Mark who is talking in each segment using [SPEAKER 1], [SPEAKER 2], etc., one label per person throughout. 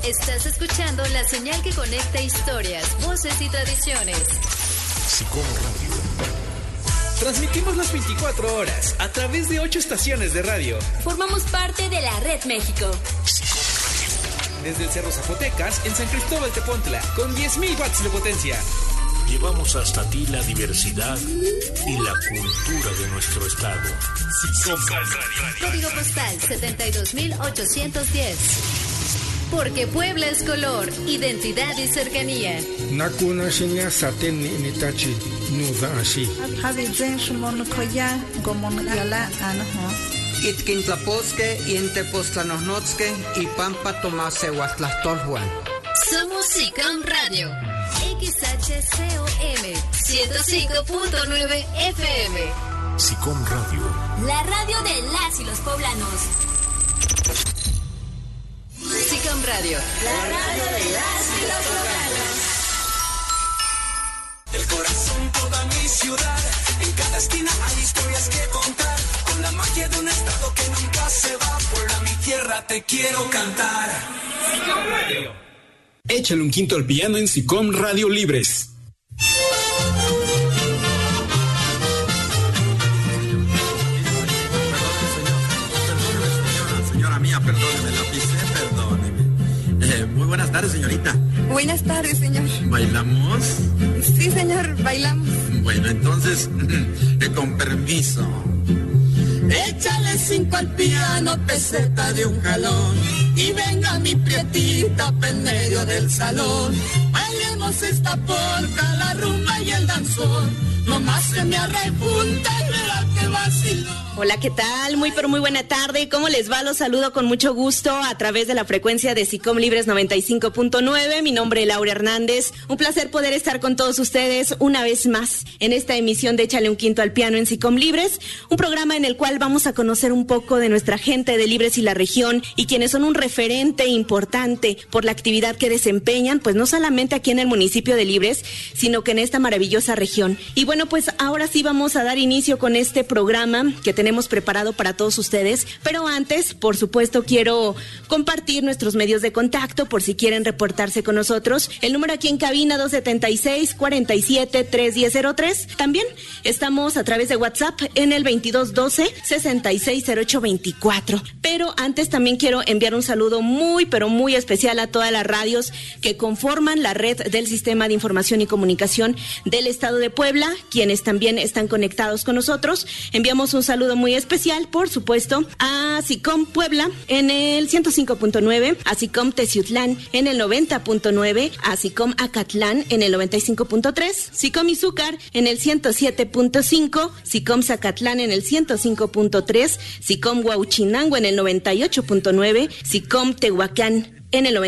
[SPEAKER 1] Estás escuchando la señal que conecta historias, voces y tradiciones.
[SPEAKER 2] SICOM Radio.
[SPEAKER 3] Transmitimos las 24 horas a través de 8 estaciones de radio.
[SPEAKER 1] Formamos parte de la Red México.
[SPEAKER 3] Desde el Cerro Zacotecas, en San Cristóbal Tepontla, con 10.000 watts de potencia.
[SPEAKER 2] Llevamos hasta ti la diversidad y la cultura de nuestro estado. SICOM Radio.
[SPEAKER 1] Código postal 72810. Porque Puebla es color, identidad y cercanía.
[SPEAKER 4] Nakuna shinya saten ni tachi nuda ashi.
[SPEAKER 5] Habizen shumon koya gomon yala anho.
[SPEAKER 6] Itquintlaposque y Entepoztlanohnotske y Pampa Tomase Huastlastolhuan.
[SPEAKER 1] Somos SICOM Radio. XHCOM 105.9 FM.
[SPEAKER 2] SICOM Radio.
[SPEAKER 1] La radio de las y los poblanos. SICOM Radio. La radio de las y los poblanos.
[SPEAKER 7] El corazón, toda mi ciudad. En cada esquina hay historias que contar. Con la magia de un estado que nunca se va. Puebla, mi tierra, te quiero cantar.
[SPEAKER 3] SICOM Radio.
[SPEAKER 8] Échale un quinto al piano en SICOM Radio Libres.
[SPEAKER 9] Señora mía, perdóneme, la pisé, perdóneme. Muy buenas tardes, señorita.
[SPEAKER 5] Buenas tardes, señor.
[SPEAKER 9] ¿Bailamos?
[SPEAKER 5] Sí, señor, bailamos.
[SPEAKER 9] Bueno, entonces, con permiso. Échale 5 al piano, peseta de un jalón. Y venga mi prietita en medio del salón. Bailemos esta polca, la rumba y el danzón. Nomás se me arrepunta y verá que vaciló.
[SPEAKER 10] Hola, ¿qué tal? Muy buena tarde. ¿Cómo les va? Los saludo con mucho gusto a través de la frecuencia de SICOM Libres 95.9. Mi nombre es Laura Hernández. Un placer poder estar con todos ustedes una vez más en esta emisión de Échale un quinto al piano en SICOM Libres. Un programa en el cual vamos a conocer un poco de nuestra gente de Libres y la región y quienes son un referente importante por la actividad que desempeñan, pues no solamente aquí en el municipio de Libres, sino que en esta maravillosa región. Y bueno, pues ahora sí vamos a dar inicio con este programa que tenemos preparado para todos ustedes, pero antes, por supuesto, quiero compartir nuestros medios de contacto por si quieren reportarse con nosotros. El número aquí en cabina 276-47-31003. También estamos a través de WhatsApp en el 2212-660824. Pero antes también quiero enviar un saludo muy especial a todas las radios que conforman la red del Sistema de Información y Comunicación del Estado de Puebla, quienes también están conectados con nosotros. Enviamos un saludo muy especial, por supuesto, a SICOM Puebla en el 105.9, a SICOM Teciutlán en el 90.9, a SICOM Acatlán en el 95.3, SICOM Izúcar en el 107.5, SICOM Zacatlán en el 105.3, SICOM Huauchinango en el 98.9, SICOM Tehuacán en el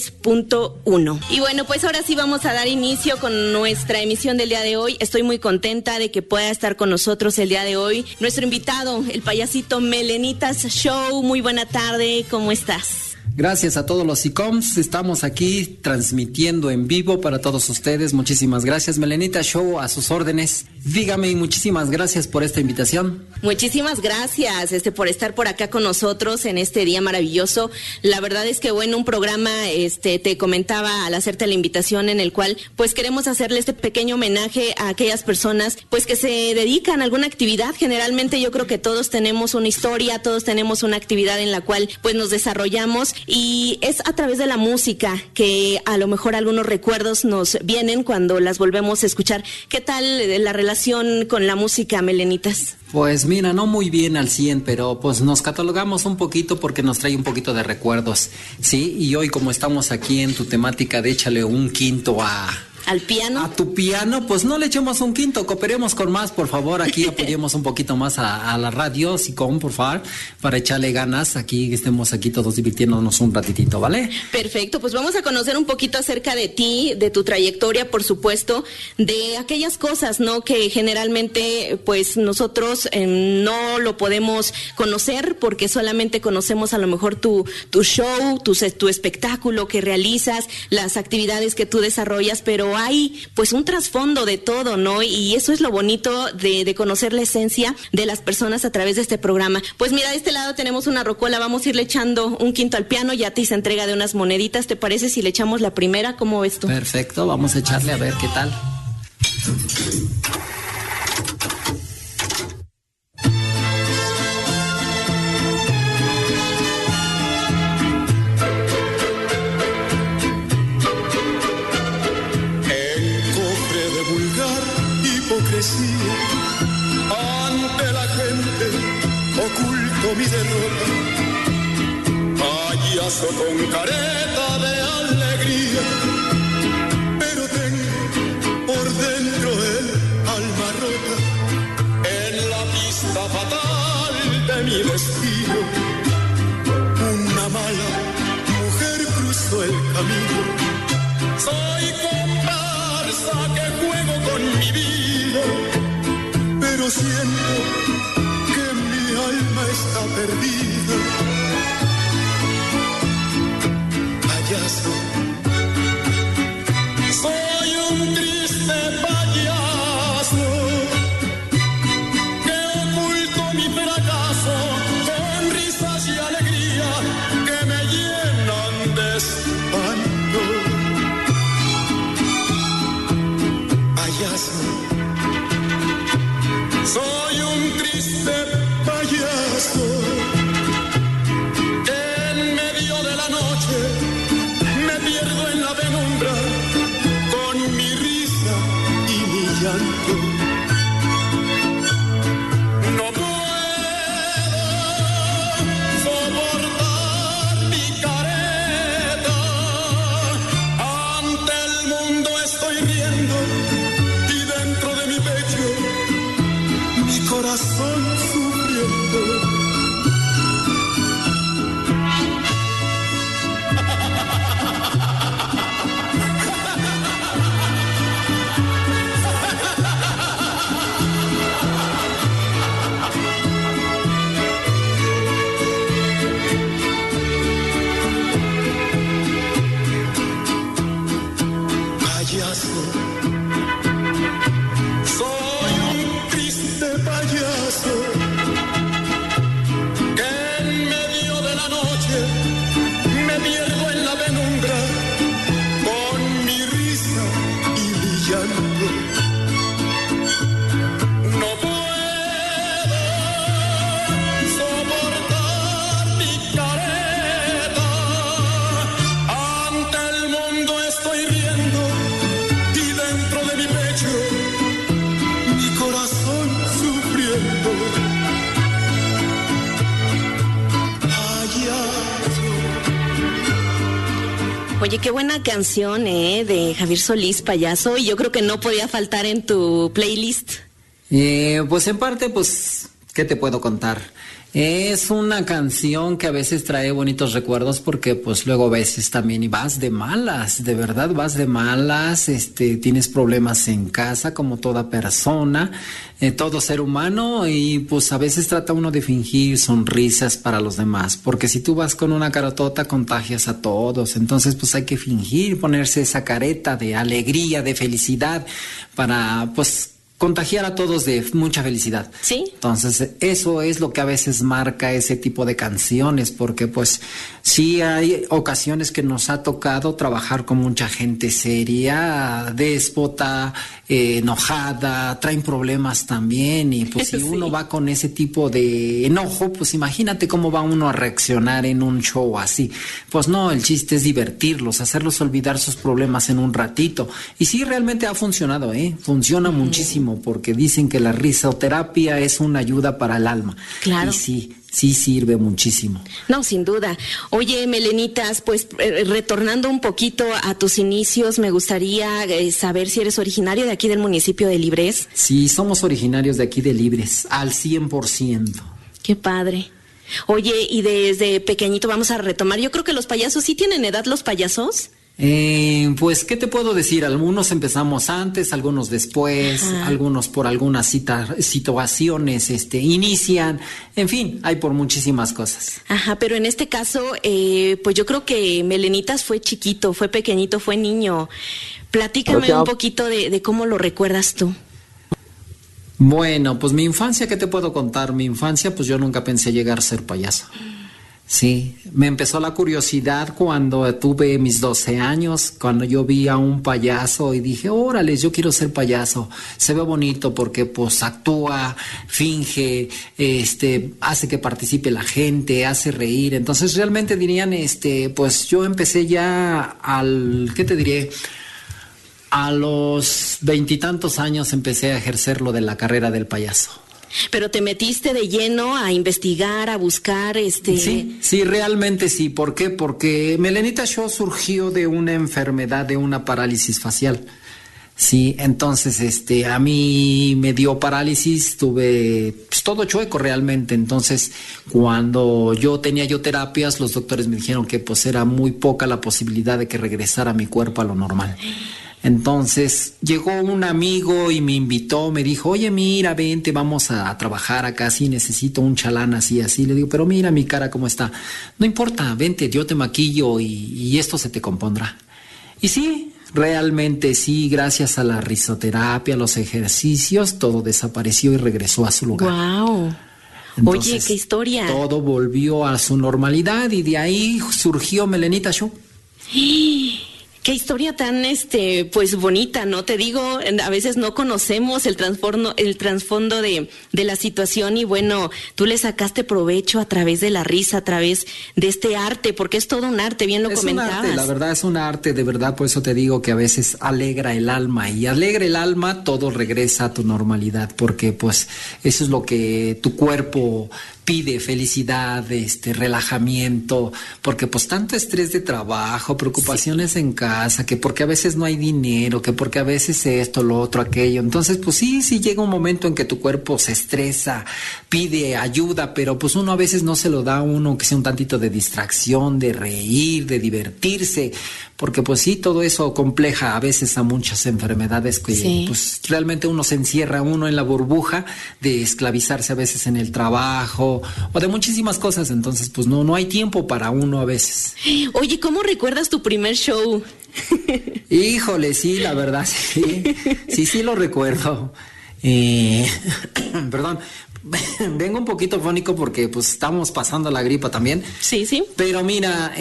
[SPEAKER 10] 93.1. Y bueno, pues ahora sí vamos a dar inicio con nuestra emisión del día de hoy. Estoy muy contenta de que pueda estar con nosotros el día de hoy nuestro invitado, el payasito Melenitas Show. Muy buena tarde, ¿cómo estás?
[SPEAKER 11] Gracias a todos los SICOMs, estamos aquí transmitiendo en vivo para todos ustedes. Muchísimas gracias, Melenita Show, a sus órdenes. Dígame, y muchísimas gracias por esta invitación.
[SPEAKER 10] Muchísimas gracias por estar por acá con nosotros en este día maravilloso. La verdad es que bueno, un programa, te comentaba al hacerte la invitación, en el cual pues queremos hacerle este pequeño homenaje a aquellas personas pues que se dedican a alguna actividad. Generalmente yo creo que todos tenemos una historia, todos tenemos una actividad en la cual pues nos desarrollamos, y es a través de la música que a lo mejor algunos recuerdos nos vienen cuando las volvemos a escuchar. ¿Qué tal la relación con la música, Melenitas?
[SPEAKER 11] Pues mira, no muy bien al 100, pero pues nos catalogamos un poquito porque nos trae un poquito de recuerdos, ¿sí? Y hoy, como estamos aquí en tu temática de échale un quinto
[SPEAKER 10] ¿al piano?
[SPEAKER 11] A tu piano, pues no le echemos un quinto, cooperemos con más, por favor. Aquí apoyemos un poquito más a la radio, SICOM, por favor, para echarle ganas. Aquí estemos aquí todos divirtiéndonos un ratitito, ¿vale?
[SPEAKER 10] Perfecto, pues vamos a conocer un poquito acerca de ti, de tu trayectoria, por supuesto, de aquellas cosas, ¿no? Que generalmente, pues nosotros no lo podemos conocer porque solamente conocemos a lo mejor tu show, tu espectáculo que realizas, las actividades que tú desarrollas, pero hay pues un trasfondo de todo, ¿no? Y eso es lo bonito de conocer la esencia de las personas a través de este programa. Pues mira, de este lado tenemos una rocola, vamos a irle echando un quinto al piano, ya te hice entrega de unas moneditas, ¿te parece si le echamos la primera? ¿Cómo ves tú?
[SPEAKER 11] Perfecto, vamos a echarle a ver qué tal.
[SPEAKER 9] Ante la gente oculto mi derrota, payaso con careta de alegría, pero tengo por dentro el alma rota, en la pista fatal de mi destino. Una mala mujer cruzó el camino, soy comparsa que juego con mi vida, pero siento que mi alma está perdida. Payaso, soy un triste payaso que oculto mi fracaso con risas y alegría que me llenan de espanto. Payaso, soy un triste payaso que en medio de la noche me pierdo en la penumbra con mi risa y mi llanto. No puedo soportar mi careta, ante el mundo estoy riendo y dentro de mi pecho mi corazón sufriendo. Payaso, soy un triste payaso que en medio de la noche me pierdo en la penumbra con mi risa y mi llanto. No puedo soportar mi careta, ante el mundo estoy riendo y dentro de mi pecho mi corazón sufriendo. Payaso.
[SPEAKER 10] Oye, qué buena canción, de Javier Solís, Payaso, y yo creo que no podía faltar en tu playlist.
[SPEAKER 11] Pues en parte, pues, ¿qué te puedo contar? Es una canción que a veces trae bonitos recuerdos porque pues luego a veces también y vas de malas, de verdad vas de malas, tienes problemas en casa como toda persona, todo ser humano, y pues a veces trata uno de fingir sonrisas para los demás, porque si tú vas con una carotota contagias a todos, entonces pues hay que fingir, ponerse esa careta de alegría, de felicidad para pues contagiar a todos de mucha felicidad.
[SPEAKER 10] Sí.
[SPEAKER 11] Entonces, eso es lo que a veces marca ese tipo de canciones, porque pues sí hay ocasiones que nos ha tocado trabajar con mucha gente seria, déspota, enojada, traen problemas también, y pues si uno va con ese tipo de enojo, pues imagínate cómo va uno a reaccionar en un show así. Pues no, el chiste es divertirlos, hacerlos olvidar sus problemas en un ratito. Y sí, realmente ha funcionado, funciona muchísimo, porque dicen que la risoterapia es una ayuda para el alma.
[SPEAKER 10] Claro.
[SPEAKER 11] Y sí sirve muchísimo.
[SPEAKER 10] No, sin duda. Oye, Melenitas, pues retornando un poquito a tus inicios, me gustaría saber si eres originario de aquí del municipio de Libres.
[SPEAKER 11] Sí, somos originarios de aquí de Libres, al 100%.
[SPEAKER 10] Qué padre. Oye, y desde pequeñito vamos a retomar, yo creo que los payasos, ¿sí tienen edad los payasos?
[SPEAKER 11] Pues, ¿qué te puedo decir? Algunos empezamos antes, algunos después, algunos por algunas situaciones inician, en fin, hay por muchísimas cosas.
[SPEAKER 10] Ajá, pero en este caso, pues yo creo que Melenitas fue chiquito, fue pequeñito, fue niño. Platícame un poquito de cómo lo recuerdas tú.
[SPEAKER 11] Bueno, pues mi infancia, ¿qué te puedo contar? Mi infancia, pues yo nunca pensé llegar a ser payaso. Sí, me empezó la curiosidad cuando tuve mis 12 años, cuando yo vi a un payaso y dije, órale, yo quiero ser payaso. Se ve bonito porque pues actúa, finge, hace que participe la gente, hace reír. Entonces realmente dirían, pues yo empecé ya ¿qué te diré? A los 20 y tantos años empecé a ejercer lo de la carrera del payaso.
[SPEAKER 10] Pero te metiste de lleno a investigar, a buscar,
[SPEAKER 11] Sí, realmente sí. ¿Por qué? Porque Melenita Show surgió de una enfermedad, de una parálisis facial. Sí, entonces, a mí me dio parálisis, tuve pues, todo chueco realmente. Entonces, cuando tenía terapias, los doctores me dijeron que pues era muy poca la posibilidad de que regresara mi cuerpo a lo normal. Entonces llegó un amigo y me invitó, me dijo, oye, mira, vente, vamos a trabajar acá, sí, necesito un chalán así. Le digo, pero mira mi cara cómo está. No importa, vente, yo te maquillo y esto se te compondrá. Y sí, realmente sí, gracias a la risoterapia, a los ejercicios, todo desapareció y regresó a su lugar.
[SPEAKER 10] ¡Wow!
[SPEAKER 11] Entonces,
[SPEAKER 10] oye, qué historia.
[SPEAKER 11] Todo volvió a su normalidad y de ahí surgió Melenita Show.
[SPEAKER 10] Qué historia tan, pues bonita, ¿no? Te digo, a veces no conocemos el trasfondo de la situación y bueno, tú le sacaste provecho a través de la risa, a través de este arte, porque es todo un arte, bien lo comentabas.
[SPEAKER 11] Es un arte, la verdad es un arte, de verdad, por eso te digo que a veces alegra el alma y alegra el alma, todo regresa a tu normalidad, porque pues eso es lo que tu cuerpo pide, felicidad, relajamiento, porque pues tanto estrés de trabajo, preocupaciones en casa, que porque a veces no hay dinero, que porque a veces esto, lo otro, aquello. Entonces, pues sí llega un momento en que tu cuerpo se estresa, pide ayuda, pero pues uno a veces no se lo da a uno, que sea un tantito de distracción, de reír, de divertirse, porque pues sí, todo eso compleja a veces a muchas enfermedades que pues realmente uno se encierra en la burbuja de esclavizarse a veces en el trabajo o de muchísimas cosas, entonces pues no hay tiempo para uno a veces.
[SPEAKER 10] Oye, ¿cómo recuerdas tu primer show?
[SPEAKER 11] Híjole, sí, la verdad, sí lo recuerdo. Perdón, vengo un poquito fónico porque pues estamos pasando la gripa también.
[SPEAKER 10] Sí.
[SPEAKER 11] Pero mira,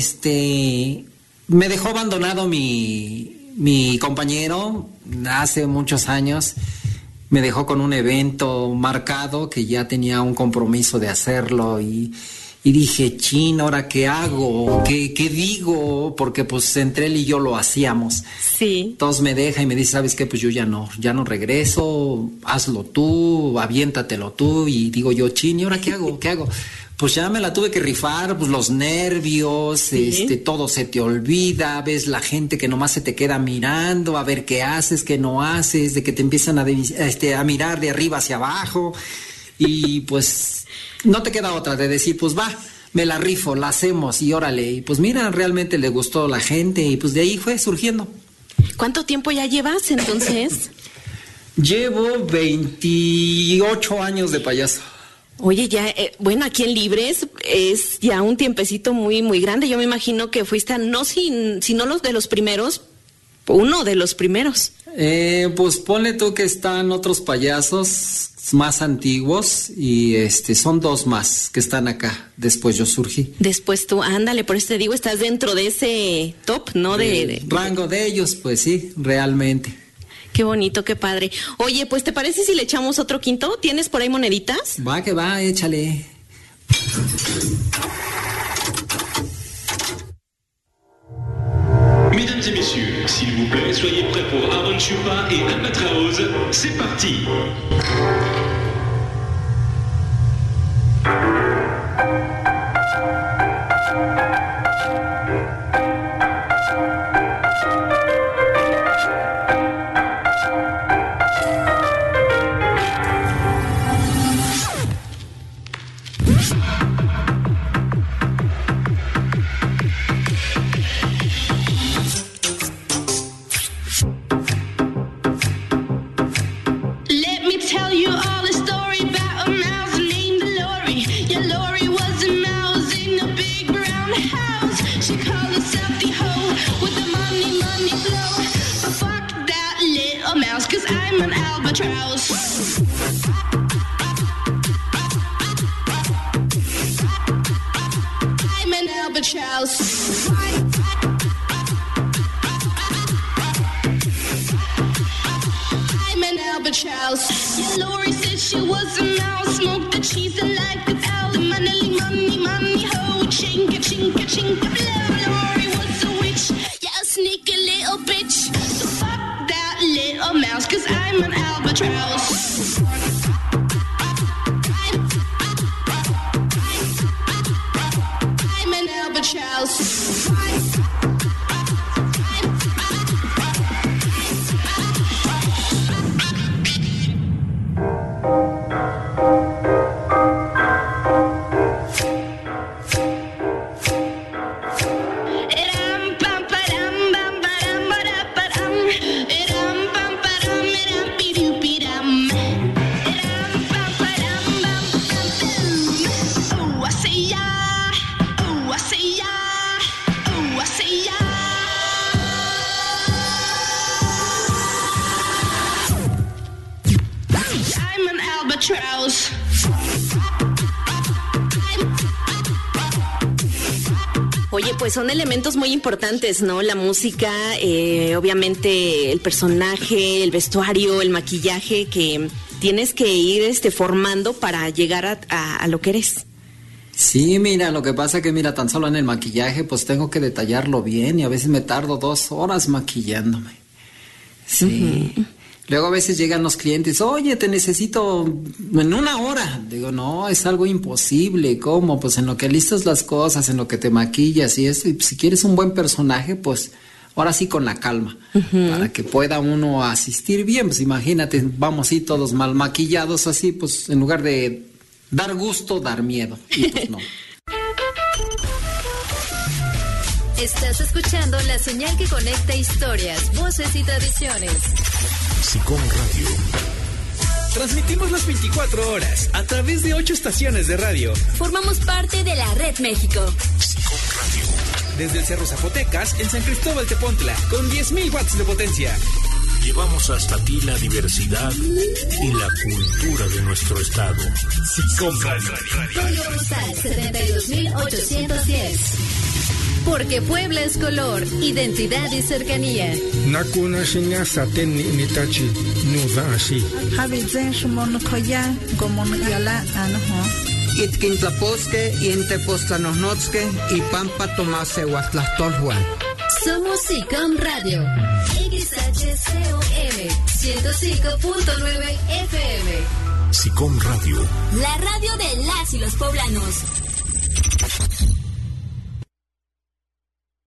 [SPEAKER 11] me dejó abandonado mi compañero hace muchos años. Me dejó con un evento marcado que ya tenía un compromiso de hacerlo y dije, chin, ¿ahora qué hago? ¿Qué digo? Porque pues entre él y yo lo hacíamos.
[SPEAKER 10] Sí.
[SPEAKER 11] Entonces me deja y me dice, ¿sabes qué? Pues yo ya no regreso, hazlo tú, aviéntatelo tú. Y digo yo, chin, ¿y ahora qué hago? Pues ya me la tuve que rifar, pues los nervios, ¿sí? Todo se te olvida, ves la gente que nomás se te queda mirando, a ver qué haces, qué no haces, de que te empiezan a mirar de arriba hacia abajo, y pues no te queda otra de decir, pues va, me la rifo, la hacemos, y órale, y pues mira, realmente le gustó a la gente, y pues de ahí fue surgiendo.
[SPEAKER 10] ¿Cuánto tiempo ya llevas entonces?
[SPEAKER 11] Llevo 28 años de payaso.
[SPEAKER 10] Oye, ya, bueno, aquí en Libres es ya un tiempecito muy, muy grande. Yo me imagino que fuiste, si no los de los primeros, uno de los primeros.
[SPEAKER 11] Pues ponle tú que están otros payasos más antiguos y son dos más que están acá. Después yo surgí.
[SPEAKER 10] Después tú, ándale, por eso te digo, estás dentro de ese top, ¿no? De
[SPEAKER 11] rango de ellos, pues sí, realmente.
[SPEAKER 10] Qué bonito, qué padre. Oye, pues ¿te parece si le echamos otro quinto? ¿Tienes por ahí moneditas?
[SPEAKER 11] Va, que va, échale.
[SPEAKER 2] Mesdames et messieurs, s'il vous plaît, soyez prêts pour Aaron Chupa et Albatraoz. C'est parti.
[SPEAKER 7] She called herself the hoe with the money flow.
[SPEAKER 12] an albatross. I'm an albatross. Yeah, Lori said she was a mouse. Smoked the cheese and like the owl. Money, money, money, ho. Chinka, chinka, chinka, blow. Lori was a witch. Yeah, a sneaky little bitch. So fuck that little mouse, 'cause I'm an albatross. I'm an albatross.
[SPEAKER 10] Oye, pues son elementos muy importantes, ¿no? La música, obviamente el personaje, el vestuario, el maquillaje que tienes que ir formando para llegar a lo que eres.
[SPEAKER 11] Sí, mira, lo que pasa que mira, tan solo en el maquillaje pues tengo que detallarlo bien y a veces me tardo 2 horas maquillándome. Sí. Uh-huh. Luego a veces llegan los clientes, oye, te necesito en 1 hora. Digo, no, es algo imposible. ¿Cómo? Pues en lo que listas las cosas, en lo que te maquillas y eso. Y si quieres un buen personaje, pues ahora sí con la calma. Uh-huh. Para que pueda uno asistir bien. Pues imagínate, vamos así todos mal maquillados así, pues en lugar de dar gusto, dar miedo. Y pues no.
[SPEAKER 1] Estás escuchando la señal que conecta historias, voces y tradiciones.
[SPEAKER 2] SICOM Radio.
[SPEAKER 3] Transmitimos las 24 horas a través de 8 estaciones de radio.
[SPEAKER 1] Formamos parte de la Red México.
[SPEAKER 2] SICOM Radio.
[SPEAKER 3] Desde el Cerro Zapotecas, en San Cristóbal Tepontla, con 10,000 watts de potencia.
[SPEAKER 2] Llevamos hasta ti la diversidad y la cultura de nuestro estado. SICOM Radio.
[SPEAKER 1] Código postal 72,810. Porque Puebla es color, identidad y cercanía.
[SPEAKER 4] Nakuna Shinya Saten Nitachi Nuza Ashi.
[SPEAKER 5] Habizen Shumon Koya, Gomon Yala Anho.
[SPEAKER 6] Itkintlaposque, Intepostlanosnotzque y Pampa Tomase Huatlastolhuan.
[SPEAKER 1] Somos SICOM Radio. XHCOM 105.9 FM.
[SPEAKER 2] SICOM Radio.
[SPEAKER 1] La radio de las y los poblanos.